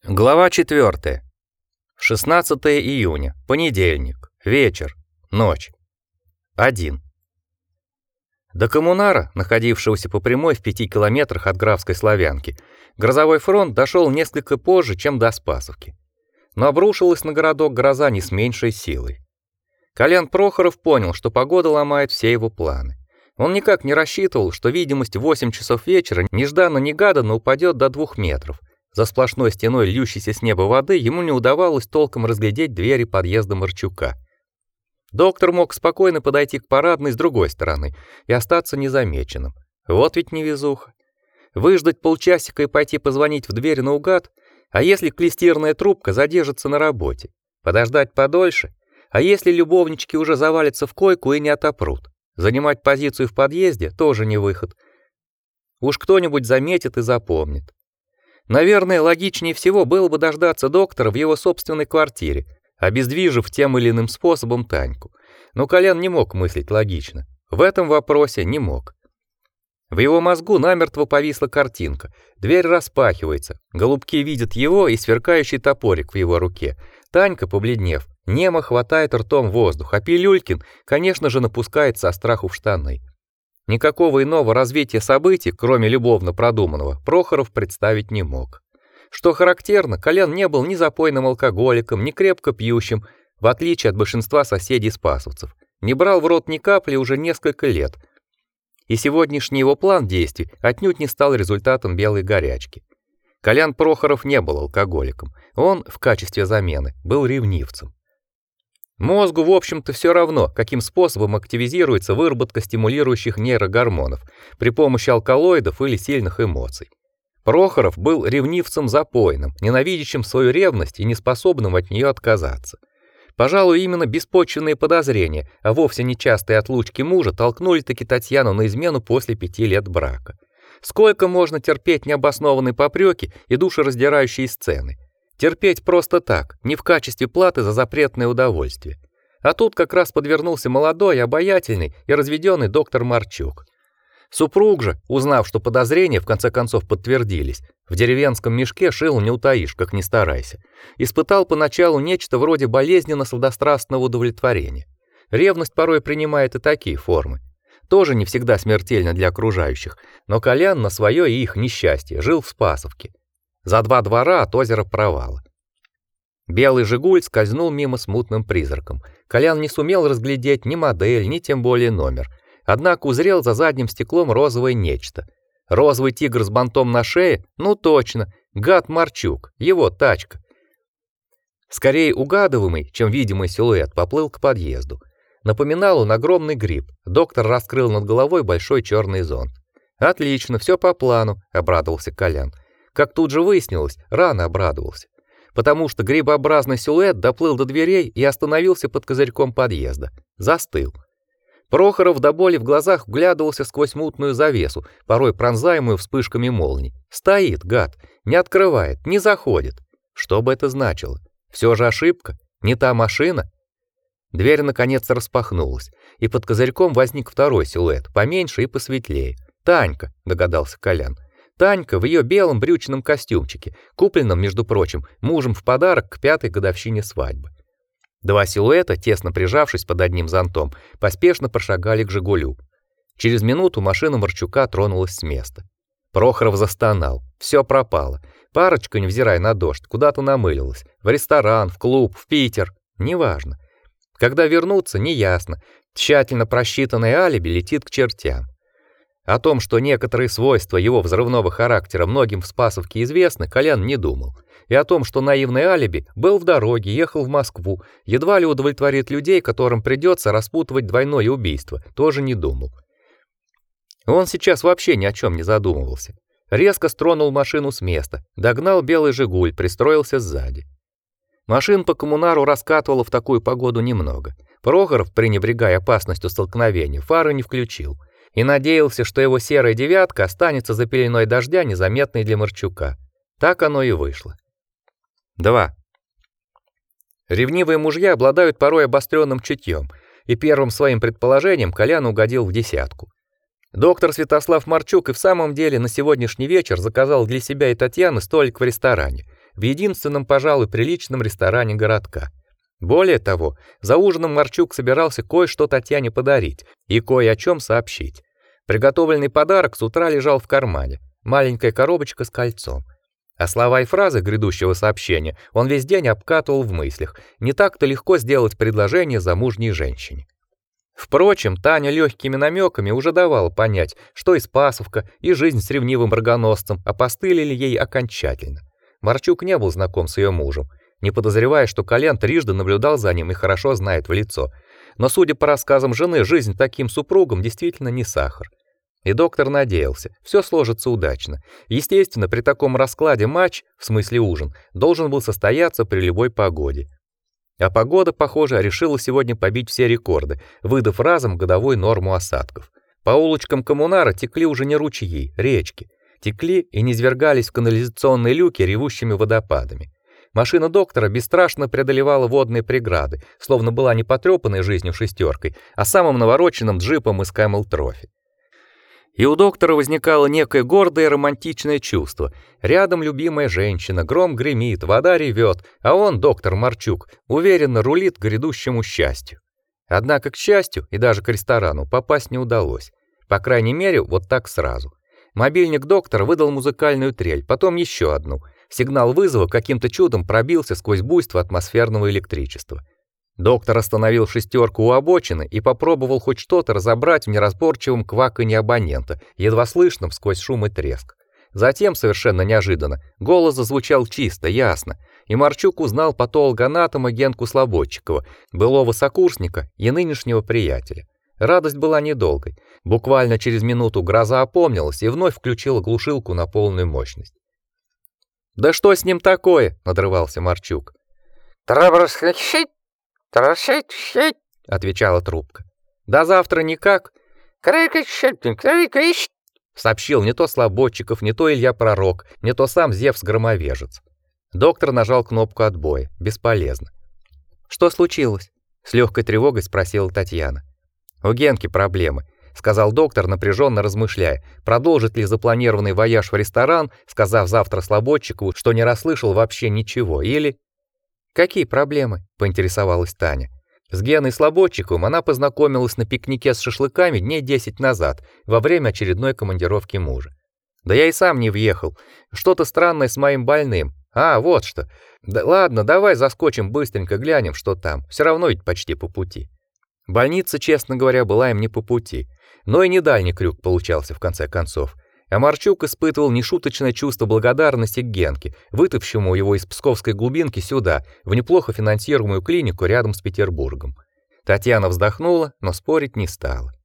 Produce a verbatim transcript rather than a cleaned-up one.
Глава четвёртая. шестнадцатое июня, понедельник, вечер, ночь. один. До коммунара, находившегося по прямой в пяти километрах от Графской Славянки, грозовой фронт дошел несколько позже, чем до Спасовки. Но обрушилась на городок гроза не с меньшей силой. Колян Прохоров понял, что погода ломает все его планы. Он никак не рассчитывал, что видимость в восемь часов вечера нежданно-негаданно упадет до двух метров. За сплошной стеной льющейся с неба воды ему не удавалось толком разглядеть двери подъезда Марчука. Доктор мог спокойно подойти к парадной с другой стороны и остаться незамеченным. Вот ведь невезуха. Выждать полчасика и пойти позвонить в дверь наугад? А если клестирная трубка задержится на работе? Подождать подольше? А если любовнички уже завалятся в койку и не отопрут? Занимать позицию в подъезде тоже не выход. Уж кто-нибудь заметит и запомнит. Наверное, логичнее всего было бы дождаться доктора в его собственной квартире, обездвижив тем или иным способом Таньку. Но Колян не мог мыслить логично. В этом вопросе не мог. В его мозгу намертво повисла картинка. Дверь распахивается. Голубки видят его и сверкающий топорик в его руке. Танька, побледнев, немо хватает ртом воздух, а Пилюлькин, конечно же, напускает со страху в штаны. Никакого иного развития событий, кроме любовно продуманного, Прохоров представить не мог. Что характерно, Колян не был ни запойным алкоголиком, ни крепко пьющим, в отличие от большинства соседей-спасовцев. Не брал в рот ни капли уже несколько лет. И сегодняшний его план действий отнюдь не стал результатом белой горячки. Колян Прохоров не был алкоголиком. Он, в качестве замены, был ревнивцем. Мозгу, в общем-то, все равно, каким способом активизируется выработка стимулирующих нейрогормонов при помощи алкалоидов или сильных эмоций. Прохоров был ревнивцем запойным, ненавидящим свою ревность и неспособным от нее отказаться. Пожалуй, именно беспочвенные подозрения, а вовсе не частые отлучки мужа толкнули-таки Татьяну на измену после пяти лет брака. Сколько можно терпеть необоснованные попреки и душераздирающие сцены? Терпеть просто так, не в качестве платы за запретное удовольствие. А тут как раз подвернулся молодой, обаятельный и разведенный доктор Марчук. Супруг же, узнав, что подозрения в конце концов подтвердились, в деревенском мешке шил не утаишь, как ни старайся, испытал поначалу нечто вроде болезненно-сладострастного удовлетворения. Ревность порой принимает и такие формы. Тоже не всегда смертельно для окружающих, но Колян на свое и их несчастье жил в Спасовке. За два двора от озера Провала. Белый «Жигуль» скользнул мимо смутным призраком. Колян не сумел разглядеть ни модель, ни тем более номер. Однако узрел за задним стеклом розовое нечто. Розовый тигр с бантом на шее? Ну точно, гад Марчук, его тачка. Скорее угадываемый, чем видимый силуэт поплыл к подъезду. Напоминал он огромный гриб. Доктор раскрыл над головой большой черный зонт. Отлично, все по плану, обрадовался Колян. Как тут же выяснилось, рано обрадовался, потому что грибообразный силуэт доплыл до дверей и остановился под козырьком подъезда. Застыл. Прохоров до боли в глазах вглядывался сквозь мутную завесу, порой пронзаемую вспышками молний. Стоит, гад, не открывает, не заходит. Что бы это значило? Все же ошибка? Не та машина? Дверь наконец распахнулась, и под козырьком возник второй силуэт, поменьше и посветлее. Танька, догадался Колян. Танька в ее белом брючном костюмчике, купленном, между прочим, мужем в подарок к пятой годовщине свадьбы. Два силуэта, тесно прижавшись под одним зонтом, поспешно прошагали к «Жигулю». Через минуту машина Марчука тронулась с места. Прохоров застонал. Все пропало. Парочка, невзирая на дождь, куда-то намылилась. В ресторан, в клуб, в Питер. Неважно. Когда вернуться, неясно. Тщательно просчитанное алиби летит к чертям. О том, что некоторые свойства его взрывного характера многим в Спасовке известны, Колян не думал. И о том, что наивный алиби был в дороге, ехал в Москву, едва ли удовлетворит людей, которым придется распутывать двойное убийство, тоже не думал. Он сейчас вообще ни о чем не задумывался. Резко стронул машину с места, догнал белый «Жигуль», пристроился сзади. Машин по коммунару раскатывало в такую погоду немного. Прохоров, пренебрегая опасностью столкновения, фары не включил. И надеялся, что его серая девятка останется за пеленой дождя, незаметной для Марчука. Так оно и вышло. два. Ревнивые мужья обладают порой обостренным чутьем, и первым своим предположением Колян угодил в десятку. Доктор Святослав Марчук и в самом деле на сегодняшний вечер заказал для себя и Татьяны столик в ресторане. в единственном, пожалуй, приличном ресторане городка. Более того, за ужином Марчук собирался кое-что Татьяне подарить и кое о чем сообщить. Приготовленный подарок с утра лежал в кармане, маленькая коробочка с кольцом. А слова и фразы грядущего сообщения он весь день обкатывал в мыслях. Не так-то легко сделать предложение замужней женщине. Впрочем, Таня легкими намеками уже давала понять, что и Спасовка, и жизнь с ревнивым рогоносцем опостылили ей окончательно. Марчук не был знаком с ее мужем, не подозревая, что Колян трижды наблюдал за ним и хорошо знает в лицо. Но, судя по рассказам жены, жизнь таким супругом действительно не сахар. И доктор надеялся, все сложится удачно. Естественно, при таком раскладе матч, в смысле ужин, должен был состояться при любой погоде. А погода, похоже, решила сегодня побить все рекорды, выдав разом годовую норму осадков. По улочкам коммунара текли уже не ручьи, речки. Текли и низвергались в канализационные люки ревущими водопадами. Машина доктора бесстрашно преодолевала водные преграды, словно была не потрепанной жизнью шестеркой, а самым навороченным джипом из Camel Trophy. И у доктора возникало некое гордое романтичное чувство. Рядом любимая женщина, гром гремит, вода ревет, а он, доктор Марчук, уверенно рулит к грядущему счастью. Однако к счастью и даже к ресторану попасть не удалось. По крайней мере, вот так сразу. Мобильник доктора выдал музыкальную трель, потом еще одну. Сигнал вызова каким-то чудом пробился сквозь буйство атмосферного электричества. Доктор остановил шестерку у обочины и попробовал хоть что-то разобрать в неразборчивом кваканье абонента, едва слышном сквозь шум и треск. Затем, совершенно неожиданно, голос зазвучал чисто, ясно, и Марчук узнал патологоанатома Генку Слободчикова, былого сокурсника и нынешнего приятеля. Радость была недолгой. Буквально через минуту гроза опомнилась и вновь включила глушилку на полную мощность. «Да что с ним такое?» — надрывался Марчук. «Трабрасхащить, трасить, — отвечала трубка. «До завтра никак?» крикащить, крикащить», — сообщил не то Слободчиков, не то Илья Пророк, не то сам Зевс-громовежец. Доктор нажал кнопку отбоя. Бесполезно. «Что случилось?» — с легкой тревогой спросила Татьяна. «У Генки проблемы», — сказал доктор, напряженно размышляя, продолжит ли запланированный вояж в ресторан, сказав завтра Слободчикову, что не расслышал вообще ничего, или... «Какие проблемы?» — поинтересовалась Таня. С Геной Слободчиковым она познакомилась на пикнике с шашлыками дней десять назад, во время очередной командировки мужа. «Да я и сам не въехал. Что-то странное с моим больным. А, вот что. Да ладно, давай заскочим быстренько, глянем, что там. Все равно ведь почти по пути». Больница, честно говоря, была им не по пути, но и не дальний крюк получался в конце концов. А Марчук испытывал нешуточное чувство благодарности к Генке, вытащившему его из псковской глубинки сюда, в неплохо финансируемую клинику рядом с Петербургом. Татьяна вздохнула, но спорить не стала.